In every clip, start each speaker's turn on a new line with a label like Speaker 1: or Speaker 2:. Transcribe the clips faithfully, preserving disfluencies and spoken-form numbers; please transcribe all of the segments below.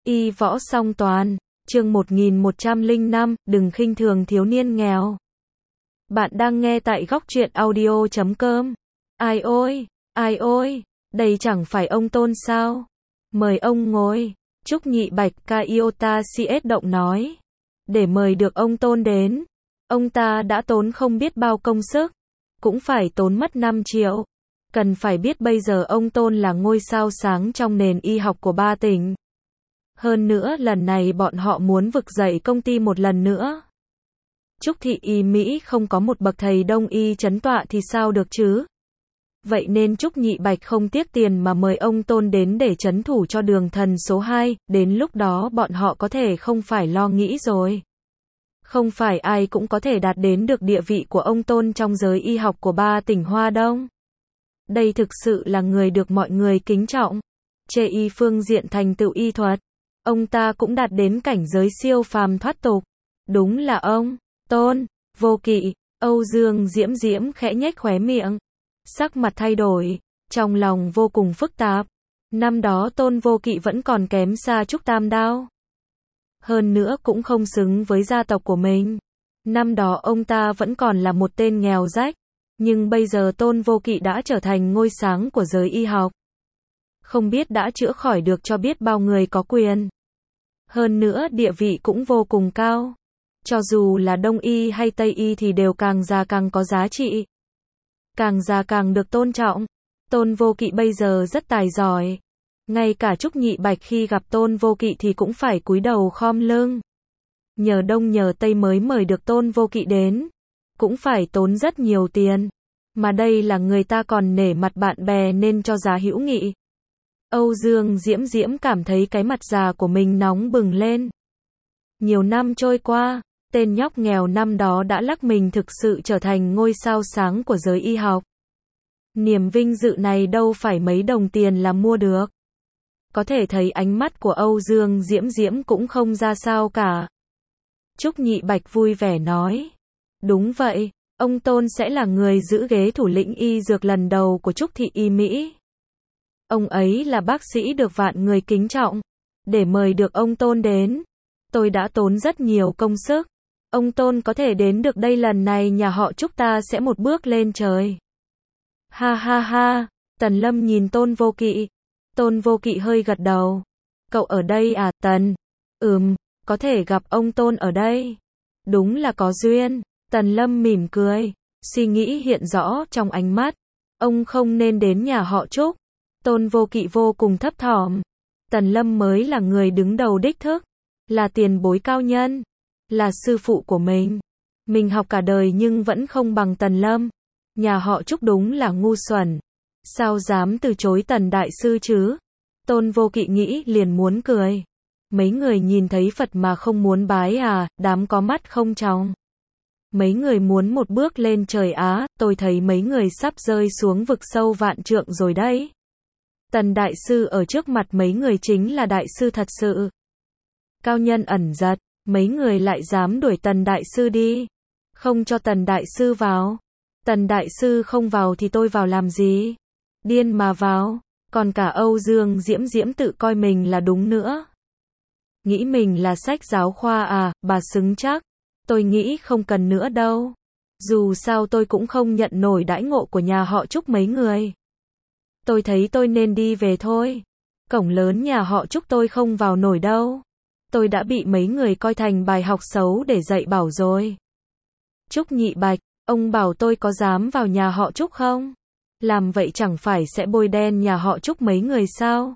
Speaker 1: Y võ song toàn, chương một nghìn một trăm lẻ năm, đừng khinh thường thiếu niên nghèo. Bạn đang nghe tại góc truyện audio chấm com. Ai ôi, ai ôi, đây chẳng phải ông Tôn sao? Mời ông ngồi. Trúc Nhị Bạch Kaiota xê ét động nói. Để mời được ông Tôn đến, ông ta đã tốn không biết bao công sức, cũng phải tốn mất năm triệu. Cần phải biết bây giờ ông Tôn là ngôi sao sáng trong nền y học của ba tỉnh. Hơn nữa lần này bọn họ muốn vực dậy công ty một lần nữa. Trúc Thị Y Mỹ không có một bậc thầy đông y chấn tọa thì sao được chứ? Vậy nên Trúc Nhị Bạch không tiếc tiền mà mời ông Tôn đến để trấn thủ cho đường thần số hai, đến lúc đó bọn họ có thể không phải lo nghĩ rồi. Không phải ai cũng có thể đạt đến được địa vị của ông Tôn trong giới y học của ba tỉnh Hoa Đông. Đây thực sự là người được mọi người kính trọng. Chê y phương diện thành tựu y thuật, ông ta cũng đạt đến cảnh giới siêu phàm thoát tục. Đúng là ông Tôn Vô Kỵ. Âu Dương Diễm Diễm khẽ nhếch khóe miệng, sắc mặt thay đổi, trong lòng vô cùng phức tạp. Năm đó Tôn Vô Kỵ vẫn còn kém xa Trúc Tam Đao, hơn nữa cũng không xứng với gia tộc của mình. Năm đó ông ta vẫn còn là một tên nghèo rách, nhưng bây giờ Tôn Vô Kỵ đã trở thành ngôi sáng của giới y học. Không biết đã chữa khỏi được cho biết bao người có quyền. Hơn nữa địa vị cũng vô cùng cao. Cho dù là Đông y hay Tây y thì đều càng già càng có giá trị. Càng già càng được tôn trọng. Tôn Vô Kỵ bây giờ rất tài giỏi. Ngay cả Trúc Nhị Bạch khi gặp Tôn Vô Kỵ thì cũng phải cúi đầu khom lưng. Nhờ Đông nhờ Tây mới mời được Tôn Vô Kỵ đến. Cũng phải tốn rất nhiều tiền. Mà đây là người ta còn nể mặt bạn bè nên cho giá hữu nghị. Âu Dương Diễm Diễm cảm thấy cái mặt già của mình nóng bừng lên. Nhiều năm trôi qua, tên nhóc nghèo năm đó đã lắc mình thực sự trở thành ngôi sao sáng của giới y học. Niềm vinh dự này đâu phải mấy đồng tiền là mua được. Có thể thấy ánh mắt của Âu Dương Diễm Diễm cũng không ra sao cả. Trúc Nhị Bạch vui vẻ nói. Đúng vậy, ông Tôn sẽ là người giữ ghế thủ lĩnh y dược lần đầu của Trúc Thị Y Mỹ. Ông ấy là bác sĩ được vạn người kính trọng. Để mời được ông Tôn đến, tôi đã tốn rất nhiều công sức. Ông Tôn có thể đến được đây lần này nhà họ Trúc ta sẽ một bước lên trời. Ha ha ha, Tần Lâm nhìn Tôn Vô Kỵ. Tôn Vô Kỵ hơi gật đầu. Cậu ở đây à Tần? Ừm, có thể gặp ông Tôn ở đây. Đúng là có duyên. Tần Lâm mỉm cười, suy nghĩ hiện rõ trong ánh mắt. Ông không nên đến nhà họ Trúc. Tôn Vô Kỵ vô cùng thấp thỏm. Tần Lâm mới là người đứng đầu đích thức, là tiền bối cao nhân, là sư phụ của mình. Mình học cả đời nhưng vẫn không bằng Tần Lâm. Nhà họ Trúc đúng là ngu xuẩn. Sao dám từ chối Tần Đại Sư chứ? Tôn Vô Kỵ nghĩ liền muốn cười. Mấy người nhìn thấy Phật mà không muốn bái à, đám có mắt không tròng. Mấy người muốn một bước lên trời á, tôi thấy mấy người sắp rơi xuống vực sâu vạn trượng rồi đấy. Tần Đại Sư ở trước mặt mấy người chính là Đại Sư thật sự. Cao nhân ẩn giật, mấy người lại dám đuổi Tần Đại Sư đi. Không cho Tần Đại Sư vào. Tần Đại Sư không vào thì tôi vào làm gì? Điên mà vào. Còn cả Âu Dương Diễm Diễm tự coi mình là đúng nữa. Nghĩ mình là sách giáo khoa à, bà xứng chắc. Tôi nghĩ không cần nữa đâu. Dù sao tôi cũng không nhận nổi đãi ngộ của nhà họ Trúc mấy người. Tôi thấy tôi nên đi về thôi. Cổng lớn nhà họ Trúc tôi không vào nổi đâu. Tôi đã bị mấy người coi thành bài học xấu để dạy bảo rồi. Trúc Nhị Bạch, ông bảo tôi có dám vào nhà họ Trúc không? Làm vậy chẳng phải sẽ bôi đen nhà họ Trúc mấy người sao?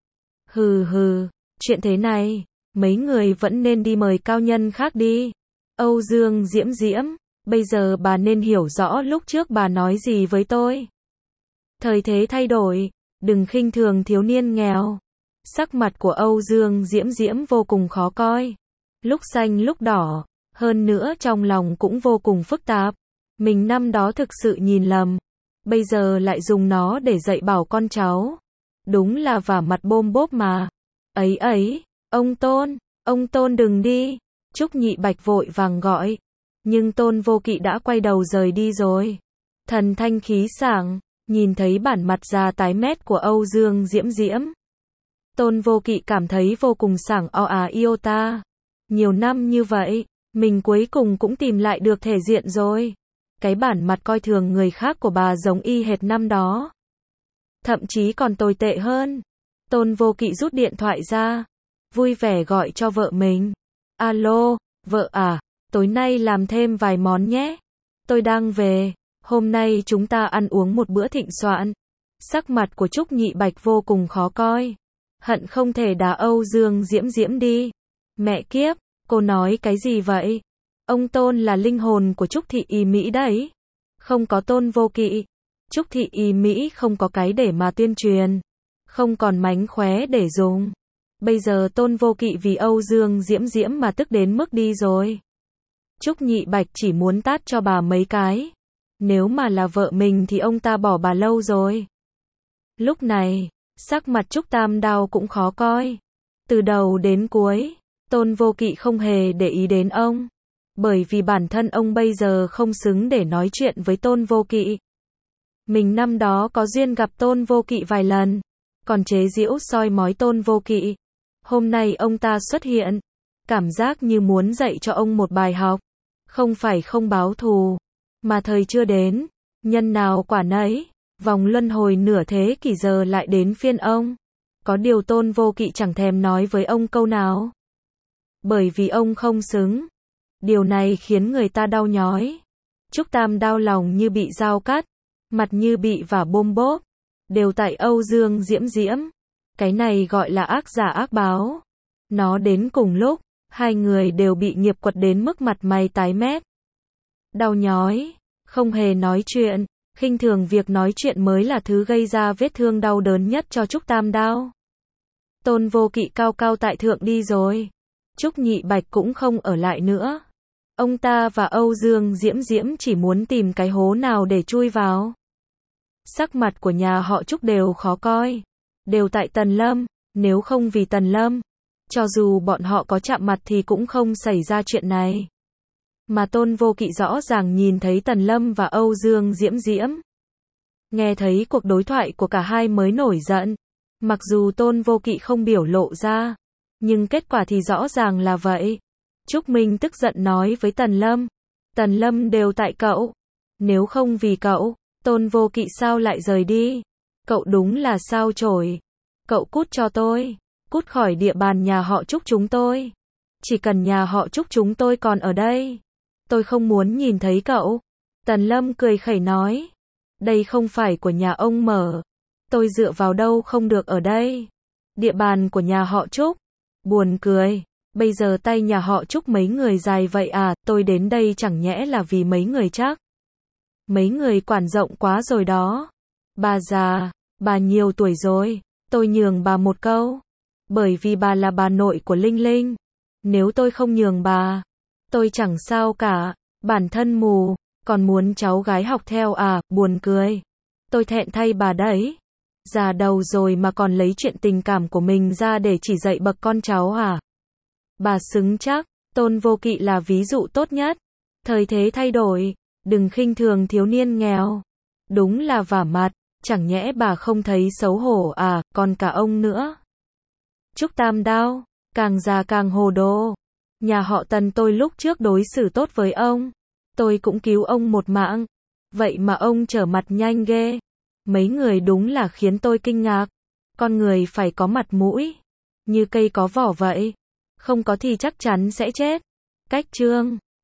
Speaker 1: Hừ hừ, chuyện thế này, mấy người vẫn nên đi mời cao nhân khác đi. Âu Dương Diễm Diễm, bây giờ bà nên hiểu rõ lúc trước bà nói gì với tôi. Thời thế thay đổi, đừng khinh thường thiếu niên nghèo. Sắc mặt của Âu Dương Diễm Diễm vô cùng khó coi. Lúc xanh lúc đỏ, hơn nữa trong lòng cũng vô cùng phức tạp. Mình năm đó thực sự nhìn lầm. Bây giờ lại dùng nó để dạy bảo con cháu. Đúng là vả mặt bôm bốp mà. Ấy ấy, ông Tôn, ông Tôn đừng đi. Trúc Nhị Bạch vội vàng gọi. Nhưng Tôn Vô Kỵ đã quay đầu rời đi rồi. Thần thanh khí sảng, nhìn thấy bản mặt già tái mét của Âu Dương Diễm Diễm. Tôn Vô Kỵ cảm thấy vô cùng sảng o à iota. Nhiều năm như vậy, mình cuối cùng cũng tìm lại được thể diện rồi. Cái bản mặt coi thường người khác của bà giống y hệt năm đó. Thậm chí còn tồi tệ hơn. Tôn Vô Kỵ rút điện thoại ra, vui vẻ gọi cho vợ mình. Alo, vợ à, tối nay làm thêm vài món nhé. Tôi đang về, hôm nay chúng ta ăn uống một bữa thịnh soạn. Sắc mặt của Trúc Nhị Bạch vô cùng khó coi. Hận không thể đá Âu Dương Diễm Diễm đi. Mẹ kiếp, cô nói cái gì vậy? Ông Tôn là linh hồn của Trúc Thị Y Mỹ đấy. Không có Tôn Vô Kỵ, Trúc Thị Y Mỹ không có cái để mà tuyên truyền. Không còn mánh khóe để dùng. Bây giờ Tôn Vô Kỵ vì Âu Dương Diễm Diễm mà tức đến mức đi rồi. Trúc Nhị Bạch chỉ muốn tát cho bà mấy cái. Nếu mà là vợ mình thì ông ta bỏ bà lâu rồi. Lúc này, sắc mặt Trúc Tam Đao cũng khó coi. Từ đầu đến cuối, Tôn Vô Kỵ không hề để ý đến ông. Bởi vì bản thân ông bây giờ không xứng để nói chuyện với Tôn Vô Kỵ. Mình năm đó có duyên gặp Tôn Vô Kỵ vài lần, còn chế giễu soi mói Tôn Vô Kỵ. Hôm nay ông ta xuất hiện, cảm giác như muốn dạy cho ông một bài học. Không phải không báo thù, mà thời chưa đến, nhân nào quả nấy, vòng luân hồi nửa thế kỷ giờ lại đến phiên ông. Có điều Tôn Vô Kỵ chẳng thèm nói với ông câu nào. Bởi vì ông không xứng. Điều này khiến người ta đau nhói. Trúc Tam đau lòng như bị dao cắt, mặt như bị vả bôm bốp. Đều tại Âu Dương Diễm Diễm. Cái này gọi là ác giả ác báo. Nó đến cùng lúc, hai người đều bị nghiệp quật đến mức mặt mày tái mét. Đau nhói, không hề nói chuyện, khinh thường việc nói chuyện mới là thứ gây ra vết thương đau đớn nhất cho Trúc Tam Đao. Tôn Vô Kỵ cao cao tại thượng đi rồi. Trúc Nhị Bạch cũng không ở lại nữa. Ông ta và Âu Dương Diễm Diễm chỉ muốn tìm cái hố nào để chui vào. Sắc mặt của nhà họ Trúc đều khó coi. Đều tại Tần Lâm, nếu không vì Tần Lâm, cho dù bọn họ có chạm mặt thì cũng không xảy ra chuyện này. Mà Tôn Vô Kỵ rõ ràng nhìn thấy Tần Lâm và Âu Dương Diễm Diễm. Nghe thấy cuộc đối thoại của cả hai mới nổi giận. Mặc dù Tôn Vô Kỵ không biểu lộ ra, nhưng kết quả thì rõ ràng là vậy. Trúc Minh tức giận nói với Tần Lâm. Tần Lâm đều tại cậu. Nếu không vì cậu, Tôn Vô Kỵ sao lại rời đi? Cậu đúng là sao chổi. Cậu cút cho tôi. Cút khỏi địa bàn nhà họ Trúc chúng tôi. Chỉ cần nhà họ Trúc chúng tôi còn ở đây, tôi không muốn nhìn thấy cậu. Tần Lâm cười khẩy nói. Đây không phải của nhà ông mở. Tôi dựa vào đâu không được ở đây. Địa bàn của nhà họ Trúc. Buồn cười. Bây giờ tay nhà họ Trúc mấy người dài vậy à, tôi đến đây chẳng nhẽ là vì mấy người chắc. Mấy người quản rộng quá rồi đó. Bà già, bà nhiều tuổi rồi, tôi nhường bà một câu. Bởi vì bà là bà nội của Linh Linh. Nếu tôi không nhường bà, tôi chẳng sao cả, bản thân mù, còn muốn cháu gái học theo à, buồn cười. Tôi thẹn thay bà đấy. Già đầu rồi mà còn lấy chuyện tình cảm của mình ra để chỉ dạy bậc con cháu à. Bà xứng chắc, Tôn Vô Kỵ là ví dụ tốt nhất. Thời thế thay đổi, đừng khinh thường thiếu niên nghèo. Đúng là vả mặt, chẳng nhẽ bà không thấy xấu hổ à, còn cả ông nữa. Trúc Tam Đao, càng già càng hồ đồ. Nhà họ Tần tôi lúc trước đối xử tốt với ông. Tôi cũng cứu ông một mạng. Vậy mà ông trở mặt nhanh ghê. Mấy người đúng là khiến tôi kinh ngạc. Con người phải có mặt mũi. Như cây có vỏ vậy. Không có thì chắc chắn sẽ chết. Cách chương